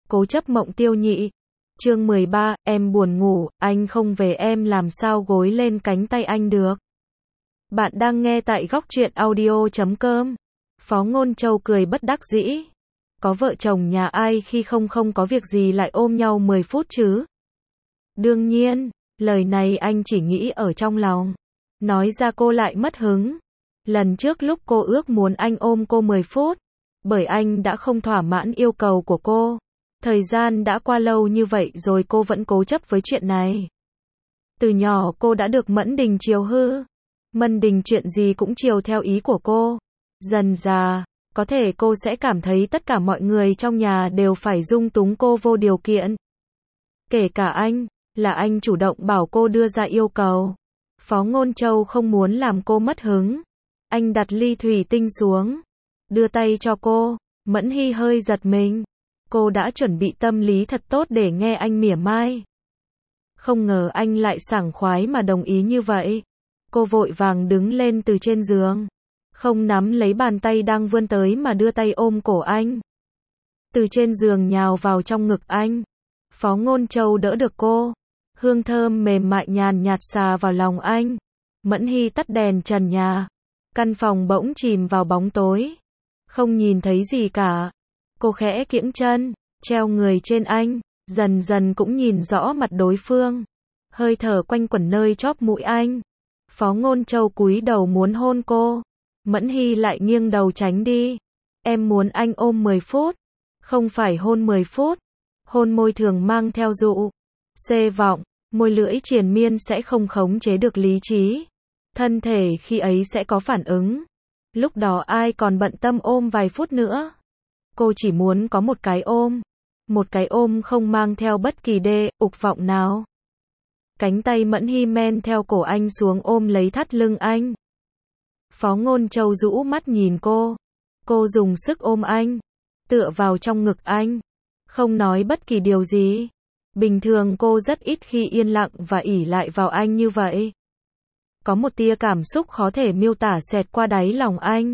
Cố chấp mộng tiêu nhị. Chương 13, em buồn ngủ, anh không về em làm sao gối lên cánh tay anh được. Bạn đang nghe tại góc truyện audio.com. Phó Ngôn Châu cười bất đắc dĩ. Có vợ chồng nhà ai khi không có việc gì lại ôm nhau 10 phút chứ? Đương nhiên, lời này anh chỉ nghĩ ở trong lòng. Nói ra cô lại mất hứng. Lần trước lúc cô ước muốn anh ôm cô 10 phút, bởi anh đã không thỏa mãn yêu cầu của cô. Thời gian đã qua lâu như vậy rồi cô vẫn cố chấp với chuyện này. Từ nhỏ cô đã được Mẫn Đình chiều hư. Mẫn Đình chuyện gì cũng chiều theo ý của cô. Dần dà, có thể cô sẽ cảm thấy tất cả mọi người trong nhà đều phải dung túng cô vô điều kiện. Kể cả anh, là anh chủ động bảo cô đưa ra yêu cầu. Phó Ngôn Châu không muốn làm cô mất hứng. Anh đặt ly thủy tinh xuống, đưa tay cho cô. Mẫn Hy hơi giật mình. Cô đã chuẩn bị tâm lý thật tốt để nghe anh mỉa mai. Không ngờ anh lại sảng khoái mà đồng ý như vậy. Cô vội vàng đứng lên từ trên giường. Không nắm lấy bàn tay đang vươn tới mà đưa tay ôm cổ anh. Từ trên giường nhào vào trong ngực anh. Phó Ngôn Châu đỡ được cô. Hương thơm mềm mại nhàn nhạt xà vào lòng anh. Mẫn Hy tắt đèn trần nhà. Căn phòng bỗng chìm vào bóng tối. Không nhìn thấy gì cả. Cô khẽ kiễng chân, treo người trên anh, dần dần cũng nhìn rõ mặt đối phương. Hơi thở quanh quẩn nơi chóp mũi anh. Phó Ngôn Châu cúi đầu muốn hôn cô. Mẫn Hy lại nghiêng đầu tránh đi. Em muốn anh ôm 10 phút. Không phải hôn 10 phút. Hôn môi thường mang theo dụ, xê vọng, môi lưỡi triền miên sẽ không khống chế được lý trí. Thân thể khi ấy sẽ có phản ứng. Lúc đó ai còn bận tâm ôm vài phút nữa. Cô chỉ muốn có một cái ôm. Một cái ôm không mang theo bất kỳ ục vọng nào. Cánh tay Mẫn Hy men theo cổ anh xuống ôm lấy thắt lưng anh. Phó Ngôn Châu rũ mắt nhìn cô. Cô dùng sức ôm anh. Tựa vào trong ngực anh. Không nói bất kỳ điều gì. Bình thường cô rất ít khi yên lặng và ỷ lại vào anh như vậy. Có một tia cảm xúc khó thể miêu tả xẹt qua đáy lòng anh.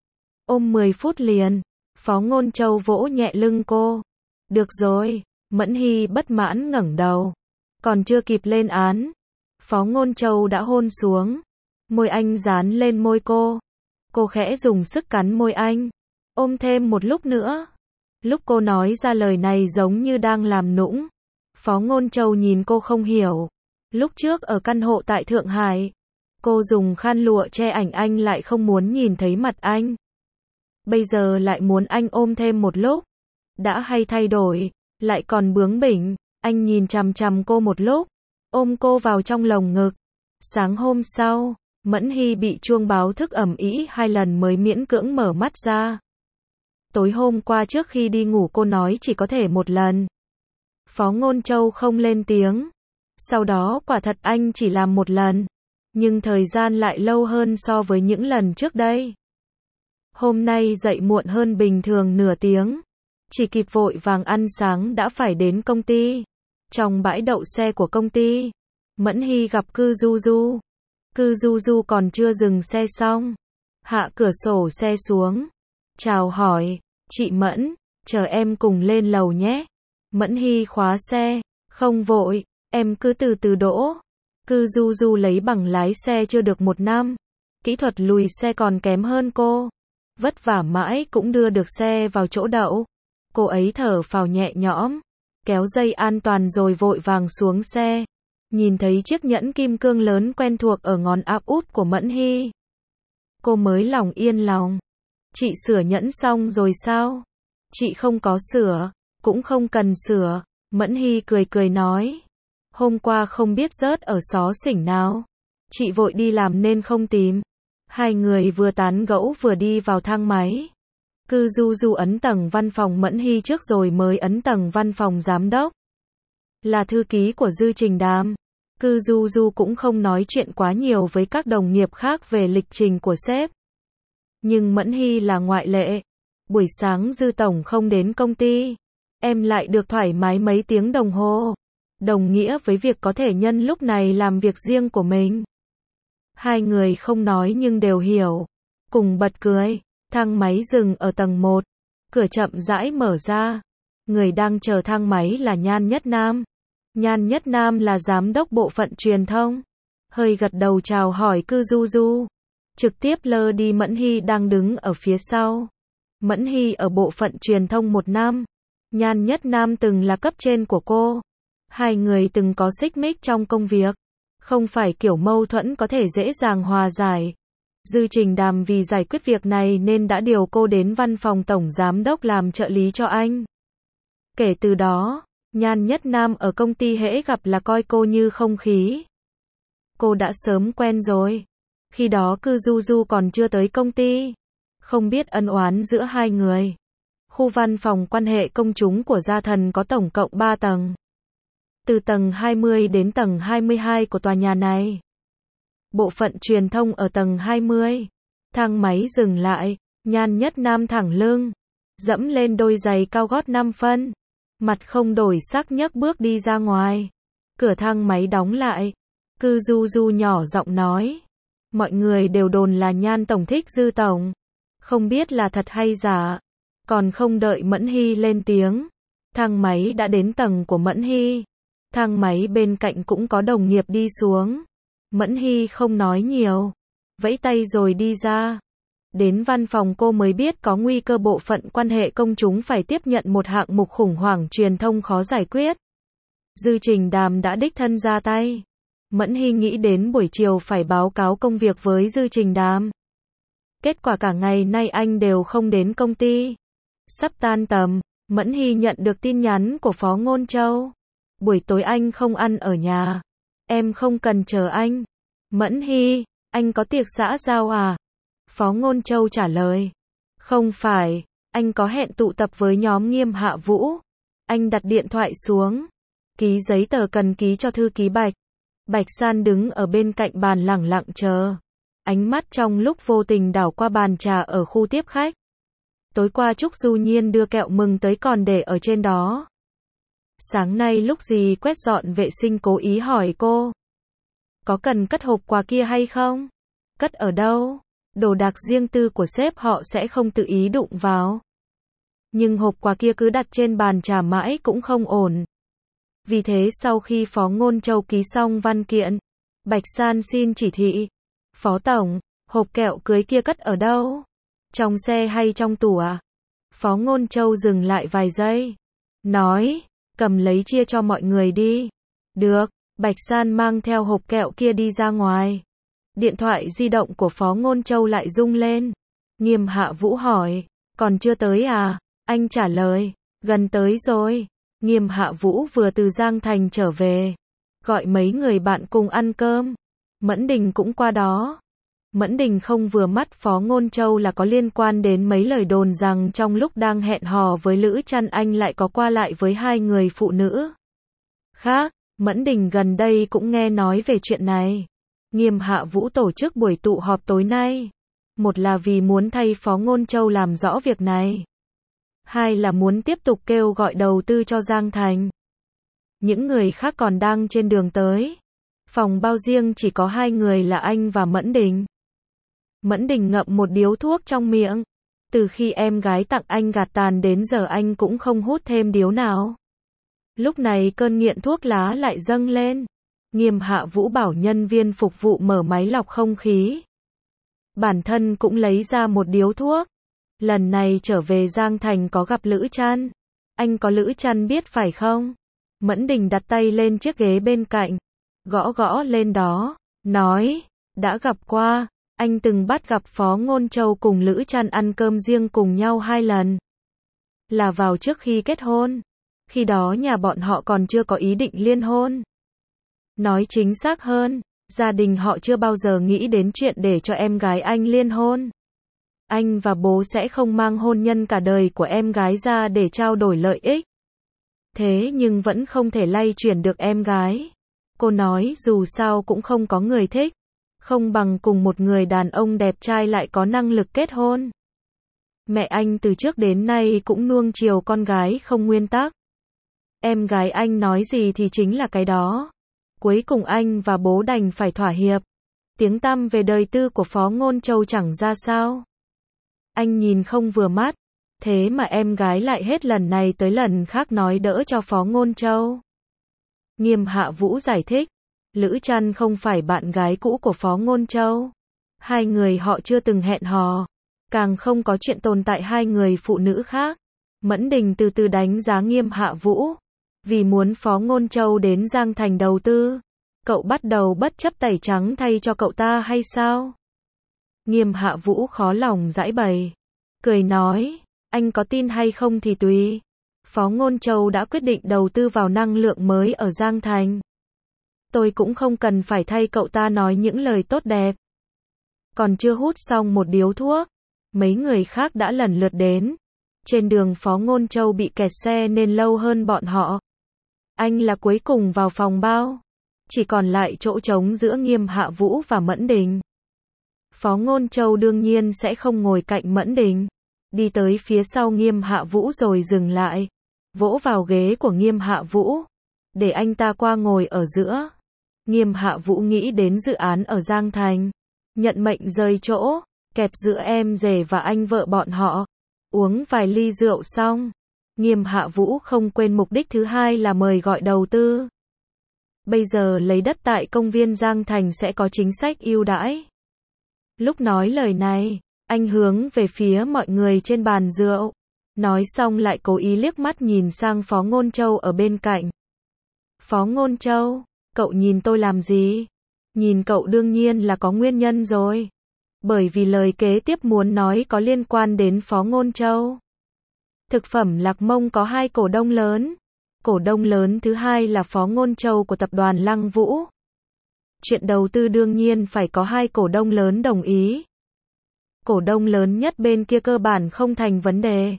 Ôm 10 phút liền. Phó Ngôn Châu vỗ nhẹ lưng cô. Được rồi. Mẫn Hy bất mãn ngẩng đầu. Còn chưa kịp lên án. Phó Ngôn Châu đã hôn xuống. Môi anh dán lên môi cô. Cô khẽ dùng sức cắn môi anh. Ôm thêm một lúc nữa. Lúc cô nói ra lời này giống như đang làm nũng. Phó Ngôn Châu nhìn cô không hiểu. Lúc trước ở căn hộ tại Thượng Hải, cô dùng khăn lụa che ảnh anh lại không muốn nhìn thấy mặt anh. Bây giờ lại muốn anh ôm thêm một lúc. Đã hay thay đổi, lại còn bướng bỉnh. Anh nhìn chằm chằm cô một lúc, ôm cô vào trong lồng ngực. Sáng hôm sau, Mẫn Hy bị chuông báo thức ầm ĩ 2 lần mới miễn cưỡng mở mắt ra. Tối hôm qua trước khi đi ngủ cô nói chỉ có thể một lần. Phó Ngôn Châu không lên tiếng. Sau đó quả thật anh chỉ làm một lần. Nhưng thời gian lại lâu hơn so với những lần trước đây. Hôm nay dậy muộn hơn bình thường nửa tiếng. Chỉ kịp vội vàng ăn sáng đã phải đến công ty. Trong bãi đậu xe của công ty, Mẫn Hy gặp Cư Du Du. Cư Du Du còn chưa dừng xe xong. Hạ cửa sổ xe xuống. Chào hỏi, chị Mẫn, chờ em cùng lên lầu nhé. Mẫn Hy khóa xe. Không vội, em cứ từ từ đỗ. Cư Du Du lấy bằng lái xe chưa được 1 năm. Kỹ thuật lùi xe còn kém hơn cô. Vất vả mãi cũng đưa được xe vào chỗ đậu. Cô ấy thở phào nhẹ nhõm. Kéo dây an toàn rồi vội vàng xuống xe. Nhìn thấy chiếc nhẫn kim cương lớn quen thuộc ở ngón áp út của Mẫn Hy. Cô mới lòng yên lòng. Chị sửa nhẫn xong rồi sao? Chị không có sửa, cũng không cần sửa. Mẫn Hy cười cười nói. Hôm qua không biết rớt ở xó xỉnh nào. Chị vội đi làm nên không tìm. Hai người vừa tán gẫu vừa đi vào thang máy. Cư Du Du ấn tầng văn phòng Mẫn Hy trước rồi mới ấn tầng văn phòng giám đốc. Là thư ký của Dư Trình Đàm. Cư Du Du cũng không nói chuyện quá nhiều với các đồng nghiệp khác về lịch trình của sếp. Nhưng Mẫn Hy là ngoại lệ. Buổi sáng Dư Tổng không đến công ty. Em lại được thoải mái mấy tiếng đồng hồ. Đồng nghĩa với việc có thể nhân lúc này làm việc riêng của mình. Hai người không nói nhưng đều hiểu. Cùng bật cười. Thang máy dừng ở tầng 1. Cửa chậm rãi mở ra. Người đang chờ thang máy là Nhan Nhất Nam. Nhan Nhất Nam là giám đốc bộ phận truyền thông. Hơi gật đầu chào hỏi Cư Du Du. Trực tiếp lơ đi Mẫn Hy đang đứng ở phía sau. Mẫn Hy ở bộ phận truyền thông 1 năm. Nhan Nhất Nam từng là cấp trên của cô. Hai người từng có xích mích trong công việc. Không phải kiểu mâu thuẫn có thể dễ dàng hòa giải. Dư Trình Đàm vì giải quyết việc này nên đã điều cô đến văn phòng tổng giám đốc làm trợ lý cho anh. Kể từ đó, Nhan Nhất Nam ở công ty hễ gặp là coi cô như không khí. Cô đã sớm quen rồi. Khi đó Cư Du Du còn chưa tới công ty. Không biết ân oán giữa hai người. Khu văn phòng quan hệ công chúng của Gia Thần có tổng cộng 3 tầng. Từ tầng 20 đến tầng 22 của tòa nhà này. Bộ phận truyền thông ở tầng 20. Thang máy dừng lại, Nhan Nhất Nam thẳng lưng, dẫm lên đôi giày cao gót 5 phân. Mặt không đổi sắc nhấc bước đi ra ngoài. Cửa thang máy đóng lại. Cư Du Du nhỏ giọng nói. Mọi người đều đồn là Nhan tổng thích Dư tổng. Không biết là thật hay giả. Còn không đợi Mẫn Hy lên tiếng. Thang máy đã đến tầng của Mẫn Hy. Thang máy bên cạnh cũng có đồng nghiệp đi xuống. Mẫn Hy không nói nhiều. Vẫy tay rồi đi ra. Đến văn phòng cô mới biết có nguy cơ bộ phận quan hệ công chúng phải tiếp nhận một hạng mục khủng hoảng truyền thông khó giải quyết. Dư Trình Đàm đã đích thân ra tay. Mẫn Hy nghĩ đến buổi chiều phải báo cáo công việc với Dư Trình Đàm. Kết quả cả ngày nay anh đều không đến công ty. Sắp tan tầm, Mẫn Hy nhận được tin nhắn của Phó Ngôn Châu. Buổi tối anh không ăn ở nhà. Em không cần chờ anh. Mẫn Hy, anh có tiệc xã giao à? Phó Ngôn Châu trả lời. Không phải, anh có hẹn tụ tập với nhóm Nghiêm Hạ Vũ. Anh đặt điện thoại xuống. Ký giấy tờ cần ký cho thư ký Bạch. Bạch San đứng ở bên cạnh bàn lẳng lặng chờ. Ánh mắt trong lúc vô tình đảo qua bàn trà ở khu tiếp khách. Tối qua Trúc Du Nhiên đưa kẹo mừng tới còn để ở trên đó. Sáng nay lúc gì quét dọn vệ sinh cố ý hỏi cô. Có cần cất hộp quà kia hay không? Cất ở đâu? Đồ đạc riêng tư của sếp họ sẽ không tự ý đụng vào. Nhưng hộp quà kia cứ đặt trên bàn trà mãi cũng không ổn. Vì thế sau khi Phó Ngôn Châu ký xong văn kiện, Bạch San xin chỉ thị. Phó Tổng, hộp kẹo cưới kia cất ở đâu? Trong xe hay trong tủ à? Phó Ngôn Châu dừng lại vài giây. Nói, cầm lấy chia cho mọi người đi. Được, Bạch San mang theo hộp kẹo kia đi ra ngoài. Điện thoại di động của Phó Ngôn Châu lại rung lên. Nghiêm Hạ Vũ hỏi, còn chưa tới à? Anh trả lời, gần tới rồi. Nghiêm Hạ Vũ vừa từ Giang Thành trở về. Gọi mấy người bạn cùng ăn cơm. Mẫn Đình cũng qua đó. Mẫn Đình không vừa mắt Phó Ngôn Châu là có liên quan đến mấy lời đồn rằng trong lúc đang hẹn hò với Lữ Trăn Anh lại có qua lại với hai người phụ nữ khác. Mẫn Đình gần đây cũng nghe nói về chuyện này. Nghiêm Hạ Vũ tổ chức buổi tụ họp tối nay. Một là vì muốn thay Phó Ngôn Châu làm rõ việc này. Hai là muốn tiếp tục kêu gọi đầu tư cho Giang Thành. Những người khác còn đang trên đường tới. Phòng bao riêng chỉ có hai người là anh và Mẫn Đình. Mẫn Đình ngậm một điếu thuốc trong miệng. Từ khi em gái tặng anh gạt tàn đến giờ anh cũng không hút thêm điếu nào. Lúc này cơn nghiện thuốc lá lại dâng lên. Nghiêm Hạ Vũ bảo nhân viên phục vụ mở máy lọc không khí. Bản thân cũng lấy ra một điếu thuốc. Lần này trở về Giang Thành có gặp Lữ Trăn. Anh có Lữ Trăn biết phải không? Mẫn Đình đặt tay lên chiếc ghế bên cạnh. Gõ gõ lên đó. Nói, đã gặp qua. Anh từng bắt gặp Phó Ngôn Châu cùng Lữ Trăn ăn cơm riêng cùng nhau 2 lần. Là vào trước khi kết hôn. Khi đó nhà bọn họ còn chưa có ý định liên hôn. Nói chính xác hơn, gia đình họ chưa bao giờ nghĩ đến chuyện để cho em gái anh liên hôn. Anh và bố sẽ không mang hôn nhân cả đời của em gái ra để trao đổi lợi ích. Thế nhưng vẫn không thể lay chuyển được em gái. Cô nói dù sao cũng không có người thích. Không bằng cùng một người đàn ông đẹp trai lại có năng lực kết hôn. Mẹ anh từ trước đến nay cũng nuông chiều con gái không nguyên tắc. Em gái anh nói gì thì chính là cái đó. Cuối cùng anh và bố đành phải thỏa hiệp. Tiếng tăm về đời tư của Phó Ngôn Châu chẳng ra sao. Anh nhìn không vừa mắt. Thế mà em gái lại hết lần này tới lần khác nói đỡ cho Phó Ngôn Châu. Nghiêm Hạ Vũ giải thích, Lữ Trăn không phải bạn gái cũ của Phó Ngôn Châu. Hai người họ chưa từng hẹn hò, càng không có chuyện tồn tại hai người phụ nữ khác. Mẫn Đình từ từ đánh giá Nghiêm Hạ Vũ. Vì muốn Phó Ngôn Châu đến Giang Thành đầu tư, cậu bắt đầu bất chấp tẩy trắng thay cho cậu ta hay sao? Nghiêm Hạ Vũ khó lòng giãi bày, cười nói, anh có tin hay không thì tùy. Phó Ngôn Châu đã quyết định đầu tư vào năng lượng mới ở Giang Thành. Tôi cũng không cần phải thay cậu ta nói những lời tốt đẹp. Còn chưa hút xong một điếu thuốc, mấy người khác đã lần lượt đến. Trên đường Phó Ngôn Châu bị kẹt xe nên lâu hơn bọn họ. Anh là cuối cùng vào phòng bao. Chỉ còn lại chỗ trống giữa Nghiêm Hạ Vũ và Mẫn Đình. Phó Ngôn Châu đương nhiên sẽ không ngồi cạnh Mẫn Đình. Đi tới phía sau Nghiêm Hạ Vũ rồi dừng lại. Vỗ vào ghế của Nghiêm Hạ Vũ. Để anh ta qua ngồi ở giữa. Nghiêm Hạ Vũ nghĩ đến dự án ở Giang Thành. Nhận mệnh rời chỗ. Kẹp giữa em rể và anh vợ bọn họ. Uống vài ly rượu xong. Nghiêm Hạ Vũ không quên mục đích thứ hai là mời gọi đầu tư. Bây giờ lấy đất tại công viên Giang Thành sẽ có chính sách ưu đãi. Lúc nói lời này, anh hướng về phía mọi người trên bàn rượu. Nói xong lại cố ý liếc mắt nhìn sang Phó Ngôn Châu ở bên cạnh. Phó Ngôn Châu, cậu nhìn tôi làm gì? Nhìn cậu đương nhiên là có nguyên nhân rồi. Bởi vì lời kế tiếp muốn nói có liên quan đến Phó Ngôn Châu. Thực phẩm Lạc Mông có hai cổ đông lớn. Cổ đông lớn thứ hai là Phó Ngôn Châu của tập đoàn Lăng Vũ. Chuyện đầu tư đương nhiên phải có hai cổ đông lớn đồng ý. Cổ đông lớn nhất bên kia cơ bản không thành vấn đề.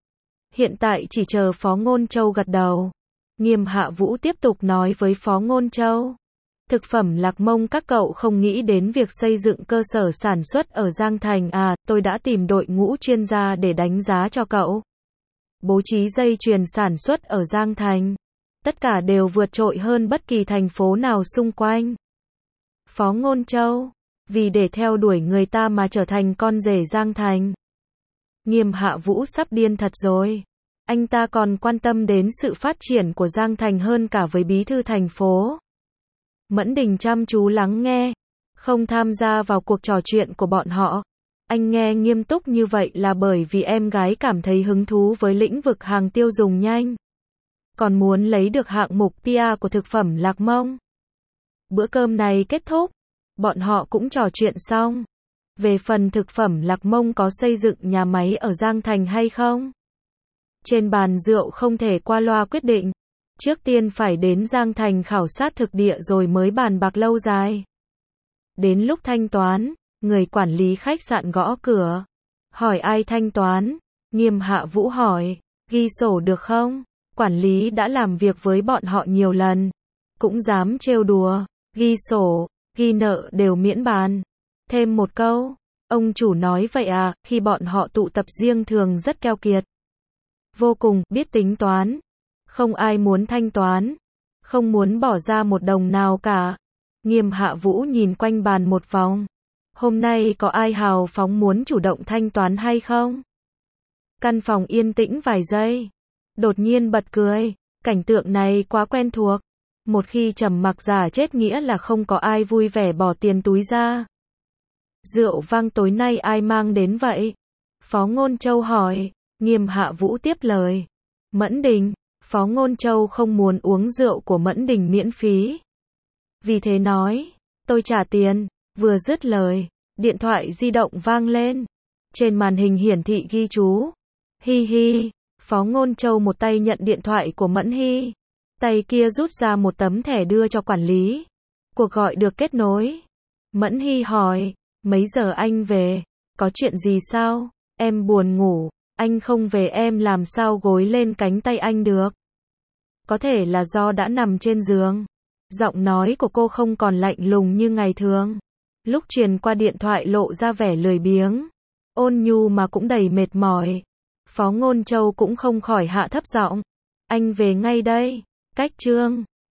Hiện tại chỉ chờ Phó Ngôn Châu gật đầu. Nghiêm Hạ Vũ tiếp tục nói với Phó Ngôn Châu. Thực phẩm Lạc Mông các cậu không nghĩ đến việc xây dựng cơ sở sản xuất ở Giang Thành à, tôi đã tìm đội ngũ chuyên gia để đánh giá cho cậu. Bố trí dây chuyền sản xuất ở Giang Thành. Tất cả đều vượt trội hơn bất kỳ thành phố nào xung quanh. Phó Ngôn Châu, vì để theo đuổi người ta mà trở thành con rể Giang Thành. Nghiêm Hạ Vũ sắp điên thật rồi. Anh ta còn quan tâm đến sự phát triển của Giang Thành hơn cả với bí thư thành phố. Mẫn Đình chăm chú lắng nghe, không tham gia vào cuộc trò chuyện của bọn họ. Anh nghe nghiêm túc như vậy là bởi vì em gái cảm thấy hứng thú với lĩnh vực hàng tiêu dùng nhanh. Còn muốn lấy được hạng mục PR của thực phẩm Lạc Mông. Bữa cơm này kết thúc, bọn họ cũng trò chuyện xong. Về phần thực phẩm Lạc Mông có xây dựng nhà máy ở Giang Thành hay không? Trên bàn rượu không thể qua loa quyết định. Trước tiên phải đến Giang Thành khảo sát thực địa rồi mới bàn bạc lâu dài. Đến lúc thanh toán, người quản lý khách sạn gõ cửa. Hỏi ai thanh toán? Nghiêm Hạ Vũ hỏi, ghi sổ được không? Quản lý đã làm việc với bọn họ nhiều lần. Cũng dám trêu đùa, ghi sổ, ghi nợ đều miễn bàn. Thêm một câu, ông chủ nói vậy à, khi bọn họ tụ tập riêng thường rất keo kiệt. Vô cùng, biết tính toán. Không ai muốn thanh toán. Không muốn bỏ ra một đồng nào cả. Nghiêm Hạ Vũ nhìn quanh bàn một vòng. Hôm nay có ai hào phóng muốn chủ động thanh toán hay không? Căn phòng yên tĩnh vài giây. Đột nhiên bật cười. Cảnh tượng này quá quen thuộc. Một khi trầm mặc giả chết nghĩa là không có ai vui vẻ bỏ tiền túi ra. Rượu vang tối nay ai mang đến vậy? Phó Ngôn Châu hỏi. Nghiêm Hạ Vũ tiếp lời. Mẫn Đình. Phó Ngôn Châu không muốn uống rượu của Mẫn Đình miễn phí. Vì thế nói, tôi trả tiền. Vừa dứt lời, điện thoại di động vang lên. Trên màn hình hiển thị ghi chú. Hi hi. Phó Ngôn Châu một tay nhận điện thoại của Mẫn Hi. Tay kia rút ra một tấm thẻ đưa cho quản lý. Cuộc gọi được kết nối. Mẫn Hi hỏi, mấy giờ anh về? Có chuyện gì sao? Em buồn ngủ. Anh không về em làm sao gối lên cánh tay anh được? Có thể là do đã nằm trên giường. Giọng nói của cô không còn lạnh lùng như ngày thường. Lúc truyền qua điện thoại lộ ra vẻ lười biếng. Ôn nhu mà cũng đầy mệt mỏi. Phó Ngôn Châu cũng không khỏi hạ thấp giọng. Anh về ngay đây. Cách chương